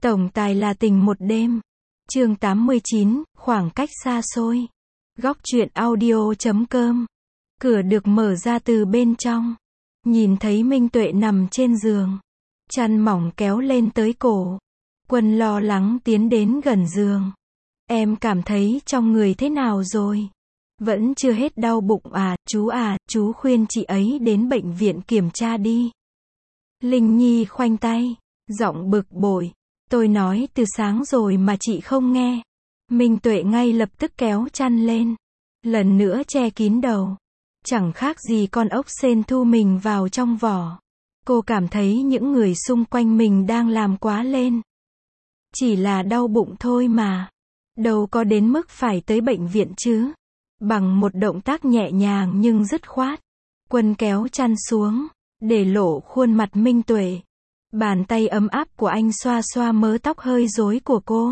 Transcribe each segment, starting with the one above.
Tổng tài là tình một đêm. Chương 89, khoảng cách xa xôi. Góc truyện audio.com. Cửa được mở ra từ bên trong. Nhìn thấy Minh Tuệ nằm trên giường. Chăn mỏng kéo lên tới cổ. Quân lo lắng tiến đến gần giường. Em cảm thấy trong người thế nào rồi? Vẫn chưa hết đau bụng à, chú khuyên chị ấy đến bệnh viện kiểm tra đi. Linh Nhi khoanh tay, giọng bực bội. Tôi nói từ sáng rồi mà chị không nghe. Minh Tuệ ngay lập tức kéo chăn lên. Lần nữa che kín đầu. Chẳng khác gì con ốc sên thu mình vào trong vỏ. Cô cảm thấy những người xung quanh mình đang làm quá lên. Chỉ là đau bụng thôi mà. Đâu có đến mức phải tới bệnh viện chứ. Bằng một động tác nhẹ nhàng nhưng dứt khoát. Quân kéo chăn xuống, để lộ khuôn mặt Minh Tuệ. Bàn tay ấm áp của anh xoa xoa mớ tóc hơi rối của cô.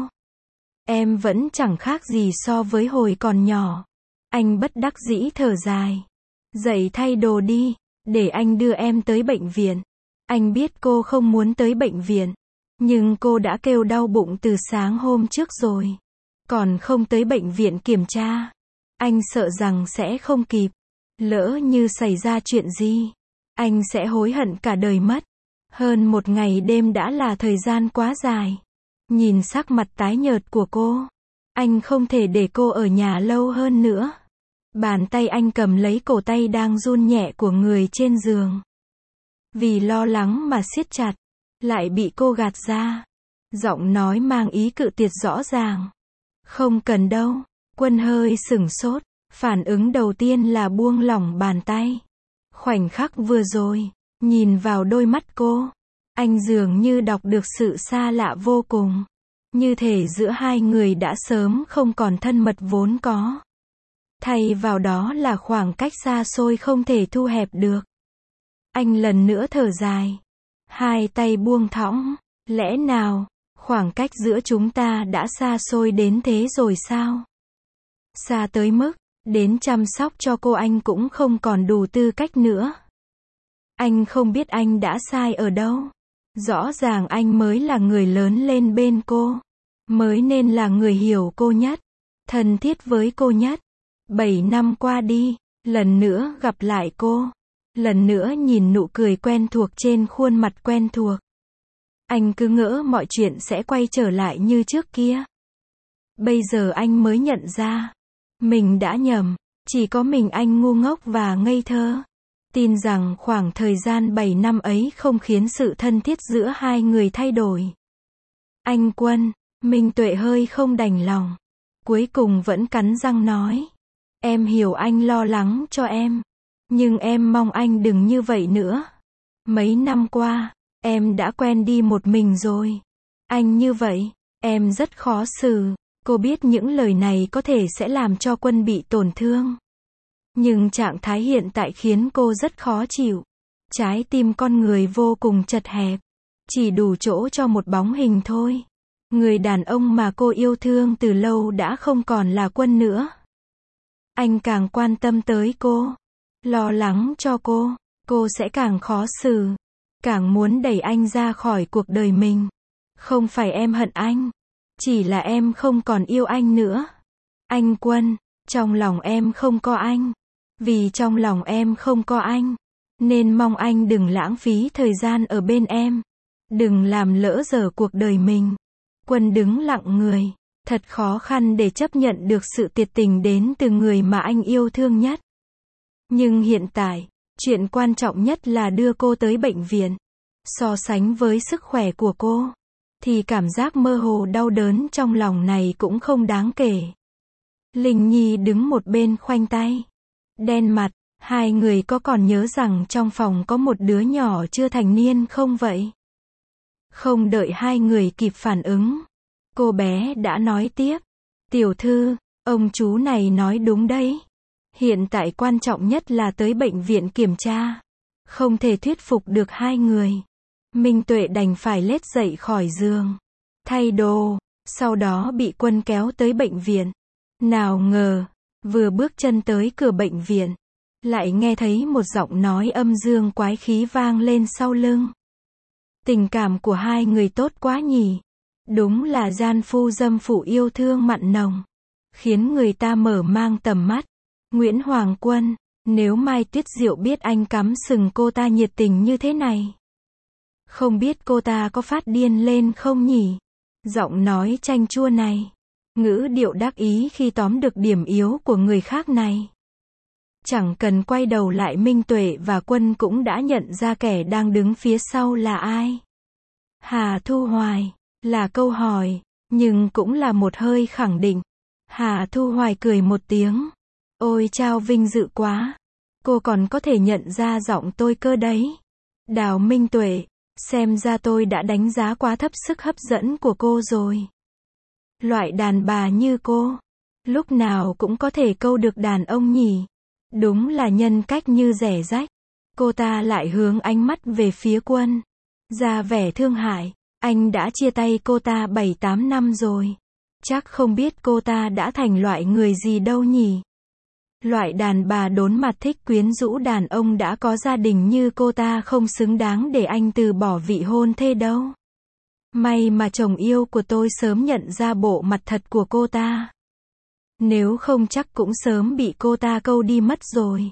Em vẫn chẳng khác gì so với hồi còn nhỏ. Anh bất đắc dĩ thở dài. Dậy thay đồ đi, để anh đưa em tới bệnh viện. Anh biết cô không muốn tới bệnh viện. Nhưng cô đã kêu đau bụng từ sáng hôm trước rồi. Còn không tới bệnh viện kiểm tra. Anh sợ rằng sẽ không kịp. Lỡ như xảy ra chuyện gì, anh sẽ hối hận cả đời mất. Hơn một ngày đêm đã là thời gian quá dài. Nhìn sắc mặt tái nhợt của cô, anh không thể để cô ở nhà lâu hơn nữa. Bàn tay anh cầm lấy cổ tay đang run nhẹ của người trên giường. Vì lo lắng mà siết chặt, lại bị cô gạt ra. Giọng nói mang ý cự tuyệt rõ ràng. Không cần đâu. Quân hơi sửng sốt. Phản ứng đầu tiên là buông lỏng bàn tay. Khoảnh khắc vừa rồi, nhìn vào đôi mắt cô, anh dường như đọc được sự xa lạ vô cùng. Như thể giữa hai người đã sớm không còn thân mật vốn có. Thay vào đó là khoảng cách xa xôi không thể thu hẹp được. Anh lần nữa thở dài. Hai tay buông thõng. Lẽ nào, khoảng cách giữa chúng ta đã xa xôi đến thế rồi sao? Xa tới mức, đến chăm sóc cho cô anh cũng không còn đủ tư cách nữa. Anh không biết anh đã sai ở đâu. Rõ ràng anh mới là người lớn lên bên cô. Mới nên là người hiểu cô nhất. Thân thiết với cô nhất. 7 năm qua đi, lần nữa gặp lại cô. Lần nữa nhìn nụ cười quen thuộc trên khuôn mặt quen thuộc. Anh cứ ngỡ mọi chuyện sẽ quay trở lại như trước kia. Bây giờ anh mới nhận ra. Mình đã nhầm. Chỉ có mình anh ngu ngốc và ngây thơ. Tin rằng khoảng thời gian 7 năm ấy không khiến sự thân thiết giữa hai người thay đổi. Anh Quân, Minh Tuệ hơi không đành lòng. Cuối cùng vẫn cắn răng nói. Em hiểu anh lo lắng cho em. Nhưng em mong anh đừng như vậy nữa. Mấy năm qua, em đã quen đi một mình rồi. Anh như vậy, em rất khó xử. Cô biết những lời này có thể sẽ làm cho Quân bị tổn thương. Nhưng trạng thái hiện tại khiến cô rất khó chịu. Trái tim con người vô cùng chật hẹp. Chỉ đủ chỗ cho một bóng hình thôi. Người đàn ông mà cô yêu thương từ lâu đã không còn là Quân nữa. Anh càng quan tâm tới cô. Lo lắng cho cô sẽ càng khó xử. Càng muốn đẩy anh ra khỏi cuộc đời mình. Không phải em hận anh. Chỉ là em không còn yêu anh nữa. Anh Quân, trong lòng em không có anh. Vì trong lòng em không có anh, nên mong anh đừng lãng phí thời gian ở bên em. Đừng làm lỡ dở cuộc đời mình. Quân đứng lặng người. Thật khó khăn để chấp nhận được sự tuyệt tình đến từ người mà anh yêu thương nhất. Nhưng hiện tại, chuyện quan trọng nhất là đưa cô tới bệnh viện. So sánh với sức khỏe của cô, thì cảm giác mơ hồ đau đớn trong lòng này cũng không đáng kể. Linh Nhi đứng một bên khoanh tay. Đen mặt, hai người có còn nhớ rằng trong phòng có một đứa nhỏ chưa thành niên không vậy? Không đợi hai người kịp phản ứng. Cô bé đã nói tiếp. Tiểu thư, ông chú này nói đúng đấy. Hiện tại quan trọng nhất là tới bệnh viện kiểm tra. Không thể thuyết phục được hai người. Minh Tuệ đành phải lết dậy khỏi giường. Thay đồ, sau đó bị Quân kéo tới bệnh viện. Nào ngờ, vừa bước chân tới cửa bệnh viện, lại nghe thấy một giọng nói âm dương quái khí vang lên sau lưng. Tình cảm của hai người tốt quá nhỉ. Đúng là gian phu dâm phụ yêu thương mặn nồng, khiến người ta mở mang tầm mắt. Nguyễn Hoàng Quân, nếu Mai Tuyết Diệu biết anh cắm sừng cô ta nhiệt tình như thế này, không biết cô ta có phát điên lên không nhỉ? Giọng nói chanh chua này, ngữ điệu đắc ý khi tóm được điểm yếu của người khác này. Chẳng cần quay đầu lại, Minh Tuệ và Quân cũng đã nhận ra kẻ đang đứng phía sau là ai. Hà Thu Hoài, là câu hỏi, nhưng cũng là một hơi khẳng định. Hà Thu Hoài cười một tiếng. Ôi chao, vinh dự quá. Cô còn có thể nhận ra giọng tôi cơ đấy. Đào Minh Tuệ, xem ra tôi đã đánh giá quá thấp sức hấp dẫn của cô rồi. Loại đàn bà như cô, lúc nào cũng có thể câu được đàn ông nhỉ. Đúng là nhân cách như rẻ rách. Cô ta lại hướng ánh mắt về phía Quân, ra vẻ thương hại. Anh đã chia tay cô ta 7-8 năm rồi. Chắc không biết cô ta đã thành loại người gì đâu nhỉ. Loại đàn bà đốn mặt thích quyến rũ đàn ông đã có gia đình như cô ta không xứng đáng để anh từ bỏ vị hôn thê đâu. May mà chồng yêu của tôi sớm nhận ra bộ mặt thật của cô ta. Nếu không chắc cũng sớm bị cô ta câu đi mất rồi.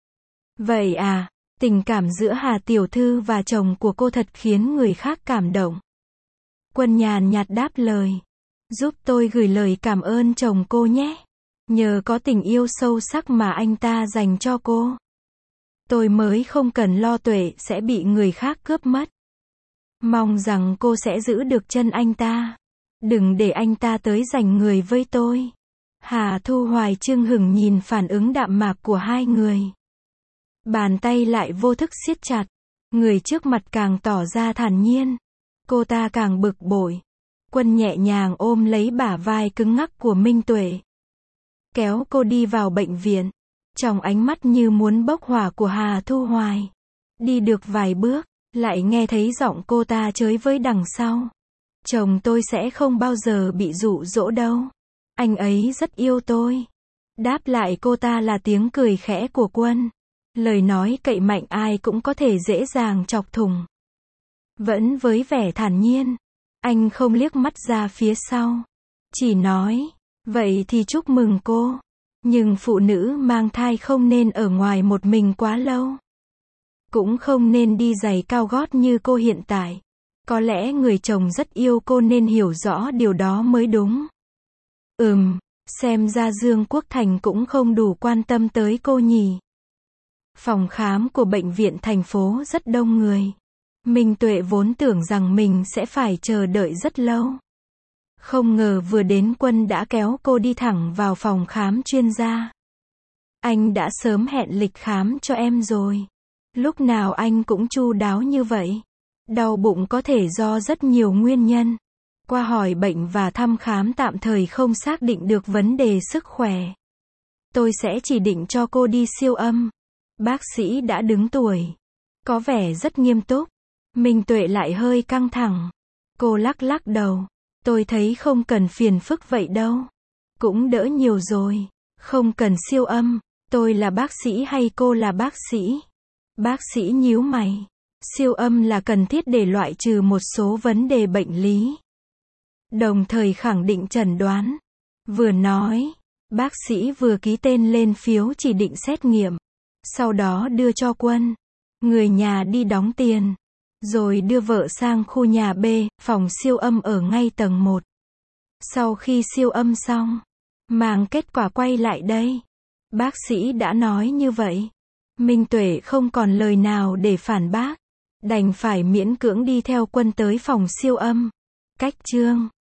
Vậy à, tình cảm giữa Hà tiểu thư và chồng của cô thật khiến người khác cảm động. Quân nhàn nhạt đáp lời. Giúp tôi gửi lời cảm ơn chồng cô nhé. Nhờ có tình yêu sâu sắc mà anh ta dành cho cô, tôi mới không cần lo Tuệ sẽ bị người khác cướp mất. Mong rằng cô sẽ giữ được chân anh ta. Đừng để anh ta tới giành người với tôi. Hà Thu Hoài chưng hửng nhìn phản ứng đạm mạc của hai người. Bàn tay lại vô thức siết chặt. Người trước mặt càng tỏ ra thản nhiên. Cô ta càng bực bội. Quân nhẹ nhàng ôm lấy bả vai cứng ngắc của Minh Tuệ, kéo cô đi vào bệnh viện. Trong ánh mắt như muốn bốc hỏa của Hà Thu Hoài. Đi được vài bước, lại nghe thấy giọng cô ta chới với đằng sau. Chồng tôi sẽ không bao giờ bị dụ dỗ đâu. Anh ấy rất yêu tôi. Đáp lại cô ta là tiếng cười khẽ của Quân. Lời nói cậy mạnh ai cũng có thể dễ dàng chọc thủng. Vẫn với vẻ thản nhiên, anh không liếc mắt ra phía sau. Chỉ nói, vậy thì chúc mừng cô. Nhưng phụ nữ mang thai không nên ở ngoài một mình quá lâu. Cũng không nên đi giày cao gót như cô hiện tại. Có lẽ người chồng rất yêu cô nên hiểu rõ điều đó mới đúng. Xem ra Dương Quốc Thành cũng không đủ quan tâm tới cô nhỉ. Phòng khám của bệnh viện thành phố rất đông người. Minh Tuệ vốn tưởng rằng mình sẽ phải chờ đợi rất lâu. Không ngờ vừa đến Quân đã kéo cô đi thẳng vào phòng khám chuyên gia. Anh đã sớm hẹn lịch khám cho em rồi. Lúc nào anh cũng chu đáo như vậy. Đau bụng có thể do rất nhiều nguyên nhân. Qua hỏi bệnh và thăm khám tạm thời không xác định được vấn đề sức khỏe. Tôi sẽ chỉ định cho cô đi siêu âm. Bác sĩ đã đứng tuổi, có vẻ rất nghiêm túc. Minh Tuệ lại hơi căng thẳng. Cô lắc lắc đầu. Tôi thấy không cần phiền phức vậy đâu. Cũng đỡ nhiều rồi. Không cần siêu âm. Tôi là bác sĩ hay cô là bác sĩ? Bác sĩ nhíu mày. Siêu âm là cần thiết để loại trừ một số vấn đề bệnh lý, đồng thời khẳng định chẩn đoán. Vừa nói, bác sĩ vừa ký tên lên phiếu chỉ định xét nghiệm. Sau đó đưa cho Quân. Người nhà đi đóng tiền. Rồi đưa vợ sang khu nhà B, phòng siêu âm ở ngay tầng 1. Sau khi siêu âm xong, mang kết quả quay lại đây. Bác sĩ đã nói như vậy. Minh Tuệ không còn lời nào để phản bác. Đành phải miễn cưỡng đi theo Quân tới phòng siêu âm. Cách chương